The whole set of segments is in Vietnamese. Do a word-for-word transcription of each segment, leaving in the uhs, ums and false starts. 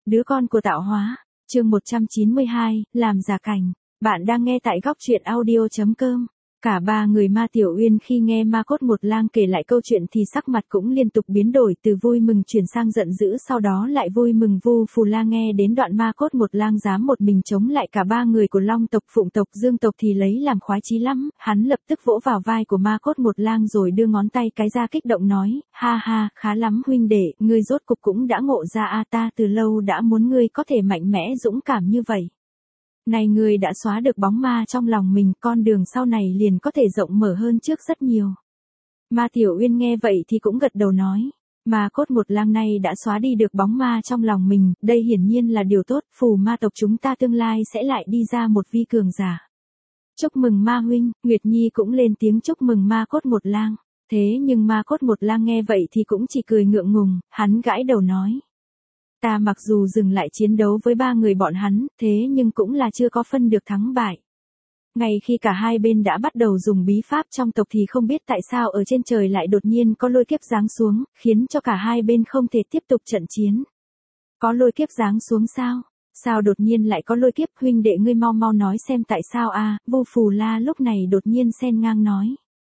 Đứa con của tạo hóa. Chương một trăm chín mươi hai, làm giả cảnh. Bạn đang nghe tại góc truyện audio chấm com. Cả ba người Ma Tiểu Uyên khi nghe Ma Cốt Một Lang kể lại câu chuyện thì sắc mặt cũng liên tục biến đổi, từ vui mừng chuyển sang giận dữ, sau đó lại vui mừng. Vu Phù La nghe đến đoạn Ma Cốt Một Lang dám một mình chống lại cả ba người của Long tộc, Phụng tộc, Dương tộc thì lấy làm khoái chí lắm, hắn lập tức vỗ vào vai của Ma Cốt Một Lang rồi đưa ngón tay cái ra kích động nói, ha ha, khá lắm huynh đệ, ngươi rốt cục cũng đã ngộ ra a, ta từ lâu đã muốn ngươi có thể mạnh mẽ dũng cảm như vậy. Này ngươi đã xóa được bóng ma trong lòng mình, con đường sau này liền có thể rộng mở hơn trước rất nhiều. Ma Tiểu Uyên nghe vậy thì cũng gật đầu nói, Ma Cốt Một Lang này đã xóa đi được bóng ma trong lòng mình, đây hiển nhiên là điều tốt, phù ma tộc chúng ta tương lai sẽ lại đi ra một vi cường giả. Chúc mừng Ma huynh. Nguyệt Nhi cũng lên tiếng chúc mừng Ma Cốt Một Lang. Thế nhưng Ma Cốt Một Lang nghe vậy thì cũng chỉ cười ngượng ngùng, hắn gãi đầu nói. Ta mặc dù dừng lại chiến đấu với ba người bọn hắn, thế nhưng cũng là chưa có phân được thắng bại. Ngay khi cả hai bên đã bắt đầu dùng bí pháp trong tộc thì không biết tại sao ở trên trời lại đột nhiên có lôi kiếp giáng xuống, khiến cho cả hai bên không thể tiếp tục trận chiến. Có lôi kiếp giáng xuống sao? Sao đột nhiên lại có lôi kiếp, huynh đệ ngươi mau mau nói xem tại sao a? Vu Phù La lúc này đột nhiên xen ngang nói.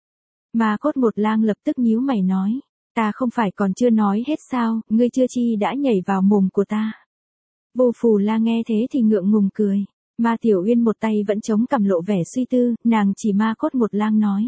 Ma Cốt Một Lang lập tức nhíu mày nói. Ta không phải còn chưa nói hết sao, ngươi chưa chi đã nhảy vào mồm của ta. Vu Phù La nghe thế thì ngượng ngùng cười. Ma Tiểu Uyên một tay vẫn chống cằm lộ vẻ suy tư, nàng chỉ Ma Cốt Một Lang nói.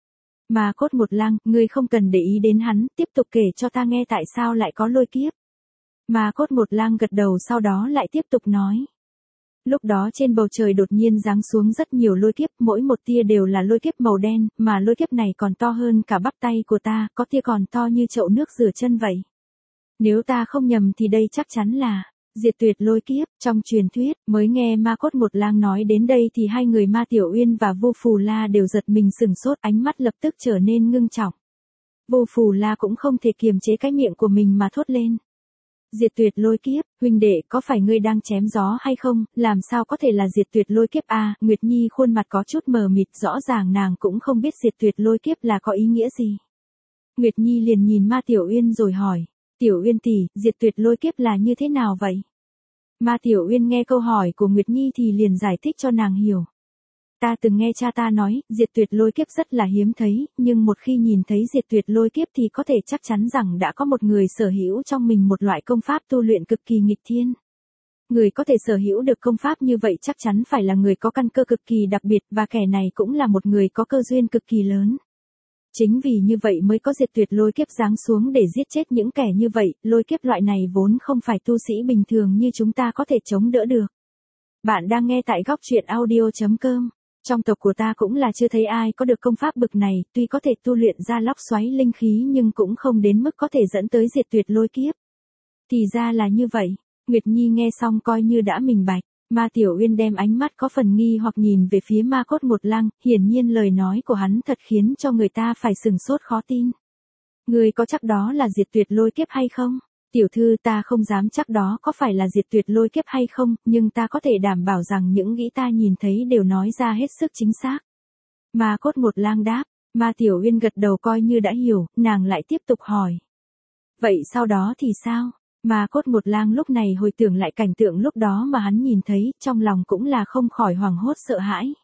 Ma Cốt Một Lang, ngươi không cần để ý đến hắn, tiếp tục kể cho ta nghe tại sao lại có lôi kiếp. Ma Cốt Một Lang gật đầu sau đó lại tiếp tục nói. Lúc đó trên bầu trời đột nhiên giáng xuống rất nhiều lôi kiếp, mỗi một tia đều là lôi kiếp màu đen, mà lôi kiếp này còn to hơn cả bắp tay của ta, có tia còn to như chậu nước rửa chân vậy. Nếu ta không nhầm thì đây chắc chắn là diệt tuyệt lôi kiếp. Trong truyền thuyết, mới nghe Ma Cốt Một Lang nói đến đây thì hai người Ma Tiểu Uyên và Vu Phù La đều giật mình sửng sốt, ánh mắt lập tức trở nên ngưng trọng. Vu Phù La cũng không thể kiềm chế cái miệng của mình mà thốt lên. Diệt tuyệt lôi kiếp, huynh đệ có phải ngươi đang chém gió hay không, làm sao có thể là diệt tuyệt lôi kiếp a? À, Nguyệt Nhi khuôn mặt có chút mờ mịt, rõ ràng nàng cũng không biết diệt tuyệt lôi kiếp là có ý nghĩa gì. Nguyệt Nhi liền nhìn Ma Tiểu Uyên rồi hỏi, Tiểu Uyên tỷ, diệt tuyệt lôi kiếp là như thế nào vậy? Ma Tiểu Uyên nghe câu hỏi của Nguyệt Nhi thì liền giải thích cho nàng hiểu. Ta từng nghe cha ta nói, diệt tuyệt lôi kiếp rất là hiếm thấy, nhưng một khi nhìn thấy diệt tuyệt lôi kiếp thì có thể chắc chắn rằng đã có một người sở hữu trong mình một loại công pháp tu luyện cực kỳ nghịch thiên. Người có thể sở hữu được công pháp như vậy chắc chắn phải là người có căn cơ cực kỳ đặc biệt, và kẻ này cũng là một người có cơ duyên cực kỳ lớn. Chính vì như vậy mới có diệt tuyệt lôi kiếp giáng xuống để giết chết những kẻ như vậy, lôi kiếp loại này vốn không phải tu sĩ bình thường như chúng ta có thể chống đỡ được. Bạn đang nghe tại góc truyện audio chấm com. Trong tộc của ta cũng là chưa thấy ai có được công pháp bực này, tuy có thể tu luyện ra lốc xoáy linh khí nhưng cũng không đến mức có thể dẫn tới diệt tuyệt lôi kiếp. Thì ra là như vậy. Nguyệt Nhi nghe xong coi như đã minh bạch. Ma Tiểu Uyên đem ánh mắt có phần nghi hoặc nhìn về phía Ma Cốt Một Lang, hiển nhiên lời nói của hắn thật khiến cho người ta phải sừng sốt khó tin. Ngươi có chắc đó là diệt tuyệt lôi kiếp hay không? Tiểu thư, ta không dám chắc đó có phải là diệt tuyệt lôi kiếp hay không, nhưng ta có thể đảm bảo rằng những nghĩ ta nhìn thấy đều nói ra hết sức chính xác. Ma Cốt Một Lang đáp. Ma Tiểu Uyên gật đầu coi như đã hiểu, nàng lại tiếp tục hỏi. Vậy sau đó thì sao? Ma Cốt Một Lang lúc này hồi tưởng lại cảnh tượng lúc đó mà hắn nhìn thấy, trong lòng cũng là không khỏi hoảng hốt sợ hãi.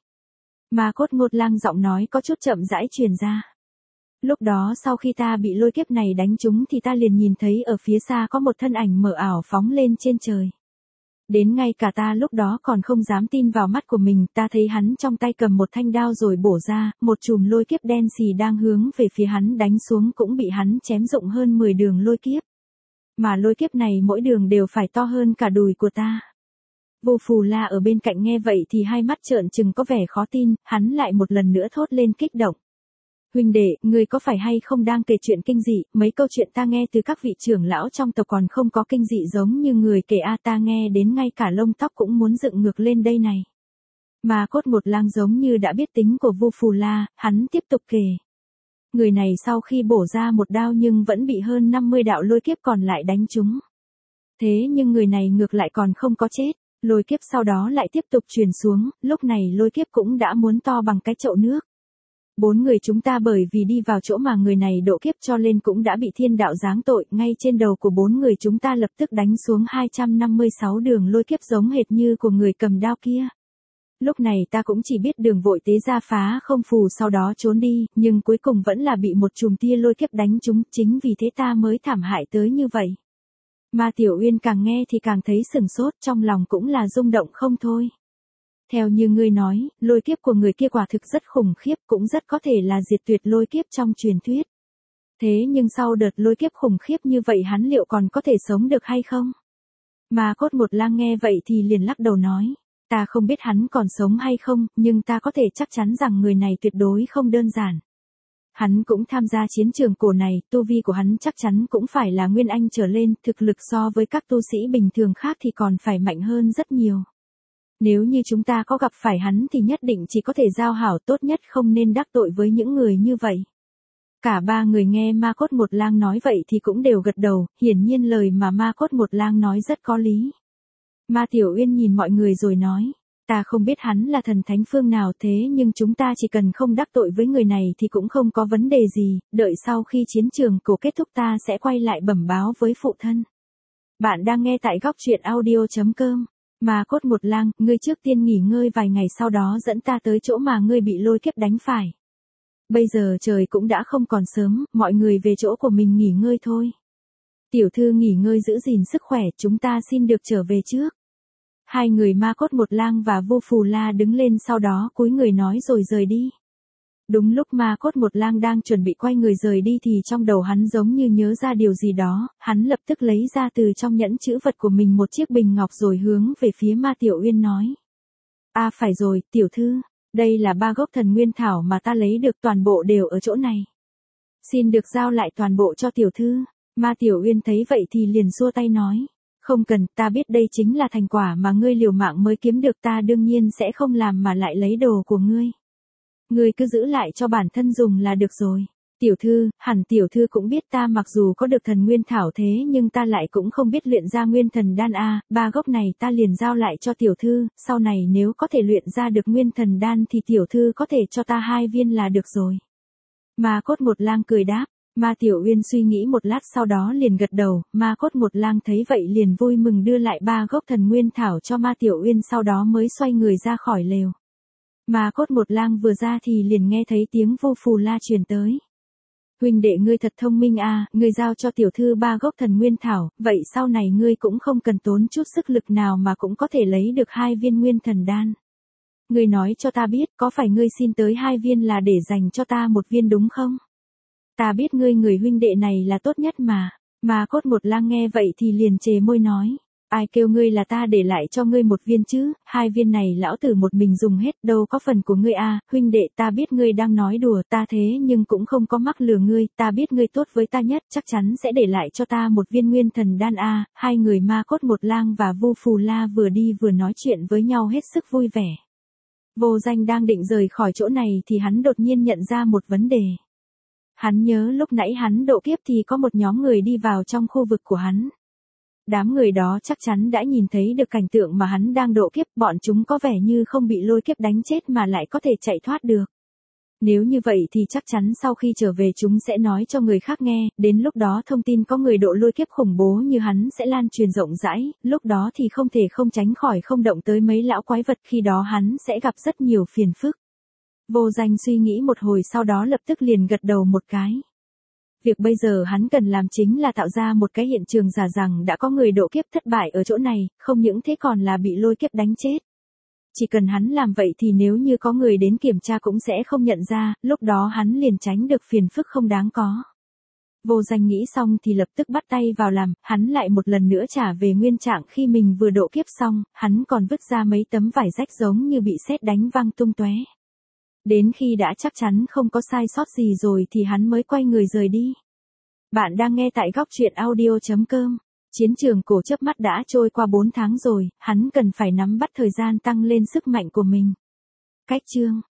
Ma Cốt Một Lang giọng nói có chút chậm rãi truyền ra. Lúc đó sau khi ta bị lôi kiếp này đánh trúng thì ta liền nhìn thấy ở phía xa có một thân ảnh mờ ảo phóng lên trên trời. Đến ngay cả ta lúc đó còn không dám tin vào mắt của mình, ta thấy hắn trong tay cầm một thanh đao rồi bổ ra, một chùm lôi kiếp đen xì đang hướng về phía hắn đánh xuống cũng bị hắn chém rụng hơn mười đường lôi kiếp. Mà lôi kiếp này mỗi đường đều phải to hơn cả đùi của ta. Vu Phù La ở bên cạnh nghe vậy thì hai mắt trợn trừng có vẻ khó tin, hắn lại một lần nữa thốt lên kích động. Huynh đệ, ngươi có phải hay không đang kể chuyện kinh dị, mấy câu chuyện ta nghe từ các vị trưởng lão trong tộc còn không có kinh dị giống như người kể a, ta nghe đến ngay cả lông tóc cũng muốn dựng ngược lên đây này. Ma Cốt Một Lang giống như đã biết tính của Vu Phù La, hắn tiếp tục kể. Người này sau khi bổ ra một đao nhưng vẫn bị hơn năm mươi đạo lôi kiếp còn lại đánh trúng. Thế nhưng người này ngược lại còn không có chết, lôi kiếp sau đó lại tiếp tục truyền xuống, lúc này lôi kiếp cũng đã muốn to bằng cái chậu nước. Bốn người chúng ta bởi vì đi vào chỗ mà người này độ kiếp cho nên cũng đã bị thiên đạo giáng tội, ngay trên đầu của bốn người chúng ta lập tức đánh xuống hai trăm năm mươi sáu đường lôi kiếp giống hệt như của người cầm đao kia. Lúc này ta cũng chỉ biết đường vội tế ra phá không phù sau đó trốn đi, nhưng cuối cùng vẫn là bị một chùm tia lôi kiếp đánh trúng, chính vì thế ta mới thảm hại tới như vậy. Ma Tiểu Uyên càng nghe thì càng thấy sửng sốt, trong lòng cũng là rung động không thôi. Theo như ngươi nói, lôi kiếp của người kia quả thực rất khủng khiếp, cũng rất có thể là diệt tuyệt lôi kiếp trong truyền thuyết. Thế nhưng sau đợt lôi kiếp khủng khiếp như vậy hắn liệu còn có thể sống được hay không? Ma Cốt Một Lang nghe vậy thì liền lắc đầu nói, ta không biết hắn còn sống hay không, nhưng ta có thể chắc chắn rằng người này tuyệt đối không đơn giản. Hắn cũng tham gia chiến trường cổ này, tu vi của hắn chắc chắn cũng phải là Nguyên Anh trở lên, thực lực so với các tu sĩ bình thường khác thì còn phải mạnh hơn rất nhiều. Nếu như chúng ta có gặp phải hắn thì nhất định chỉ có thể giao hảo, tốt nhất không nên đắc tội với những người như vậy. Cả ba người nghe Ma Cốt Một Lang nói vậy thì cũng đều gật đầu, hiển nhiên lời mà Ma Cốt Một Lang nói rất có lý. Ma Tiểu Uyên nhìn mọi người rồi nói, ta không biết hắn là thần thánh phương nào thế nhưng chúng ta chỉ cần không đắc tội với người này thì cũng không có vấn đề gì, đợi sau khi chiến trường cổ kết thúc ta sẽ quay lại bẩm báo với phụ thân. Bạn đang nghe tại góc truyện audio chấm com. Ma Cốt Một Lang, ngươi trước tiên nghỉ ngơi vài ngày sau đó dẫn ta tới chỗ mà ngươi bị lôi kiếp đánh phải. Bây giờ trời cũng đã không còn sớm, mọi người về chỗ của mình nghỉ ngơi thôi. Tiểu thư nghỉ ngơi giữ gìn sức khỏe, chúng ta xin được trở về trước. Hai người Ma Cốt Một Lang và Vô Phù La đứng lên sau đó cúi người nói rồi rời đi. Đúng lúc Ma Cốt Một Lang đang chuẩn bị quay người rời đi thì trong đầu hắn giống như nhớ ra điều gì đó, hắn lập tức lấy ra từ trong nhẫn chữ vật của mình một chiếc bình ngọc rồi hướng về phía Ma Tiểu Uyên nói. À phải rồi, tiểu thư, đây là ba gốc thần nguyên thảo mà ta lấy được, toàn bộ đều ở chỗ này. Xin được giao lại toàn bộ cho tiểu thư. Ma Tiểu Uyên thấy vậy thì liền xua tay nói. Không cần, ta biết đây chính là thành quả mà ngươi liều mạng mới kiếm được, ta đương nhiên sẽ không làm mà lại lấy đồ của ngươi. Ngươi cứ giữ lại cho bản thân dùng là được rồi. Tiểu thư, hẳn tiểu thư cũng biết ta mặc dù có được thần nguyên thảo thế nhưng ta lại cũng không biết luyện ra nguyên thần đan a, ba gốc này ta liền giao lại cho tiểu thư, sau này nếu có thể luyện ra được nguyên thần đan thì tiểu thư có thể cho ta hai viên là được rồi. Ma Cốt Một Lang cười đáp. Ma Tiểu Uyên suy nghĩ một lát sau đó liền gật đầu, Ma Cốt Một Lang thấy vậy liền vui mừng đưa lại ba gốc thần nguyên thảo cho Ma Tiểu Uyên sau đó mới xoay người ra khỏi lều. Ma Cốt Một Lang vừa ra thì liền nghe thấy tiếng Vô Phù La truyền tới. Huynh đệ ngươi thật thông minh a, ngươi giao cho tiểu thư ba gốc thần nguyên thảo, vậy sau này ngươi cũng không cần tốn chút sức lực nào mà cũng có thể lấy được hai viên nguyên thần đan. Ngươi nói cho ta biết, có phải ngươi xin tới hai viên là để dành cho ta một viên đúng không? Ta biết ngươi người huynh đệ này là tốt nhất mà. Ma Cốt Một Lang nghe vậy thì liền chề môi nói. Ai kêu ngươi là ta để lại cho ngươi một viên chứ, hai viên này lão tử một mình dùng hết, đâu có phần của ngươi à, huynh đệ ta biết ngươi đang nói đùa ta thế nhưng cũng không có mắc lừa ngươi, ta biết ngươi tốt với ta nhất, chắc chắn sẽ để lại cho ta một viên nguyên thần đan a. À. Hai người Ma Cốt Một Lang và Vô Phù La vừa đi vừa nói chuyện với nhau hết sức vui vẻ. Vô Danh đang định rời khỏi chỗ này thì hắn đột nhiên nhận ra một vấn đề. Hắn nhớ lúc nãy hắn độ kiếp thì có một nhóm người đi vào trong khu vực của hắn. Đám người đó chắc chắn đã nhìn thấy được cảnh tượng mà hắn đang độ kiếp, bọn chúng có vẻ như không bị lôi kiếp đánh chết mà lại có thể chạy thoát được. Nếu như vậy thì chắc chắn sau khi trở về chúng sẽ nói cho người khác nghe, đến lúc đó thông tin có người độ lôi kiếp khủng bố như hắn sẽ lan truyền rộng rãi, lúc đó thì không thể không tránh khỏi không động tới mấy lão quái vật, khi đó hắn sẽ gặp rất nhiều phiền phức. Vô Danh suy nghĩ một hồi sau đó lập tức liền gật đầu một cái. Việc bây giờ hắn cần làm chính là tạo ra một cái hiện trường giả rằng đã có người độ kiếp thất bại ở chỗ này, không những thế còn là bị lôi kiếp đánh chết. Chỉ cần hắn làm vậy thì nếu như có người đến kiểm tra cũng sẽ không nhận ra, lúc đó hắn liền tránh được phiền phức không đáng có. Vô Danh nghĩ xong thì lập tức bắt tay vào làm, hắn lại một lần nữa trả về nguyên trạng khi mình vừa độ kiếp xong, hắn còn vứt ra mấy tấm vải rách giống như bị sét đánh văng tung tóe. Đến khi đã chắc chắn không có sai sót gì rồi thì hắn mới quay người rời đi. Bạn đang nghe tại góc truyện audio chấm com. Chiến trường cổ chớp mắt đã trôi qua bốn tháng rồi, hắn cần phải nắm bắt thời gian tăng lên sức mạnh của mình. Cách chương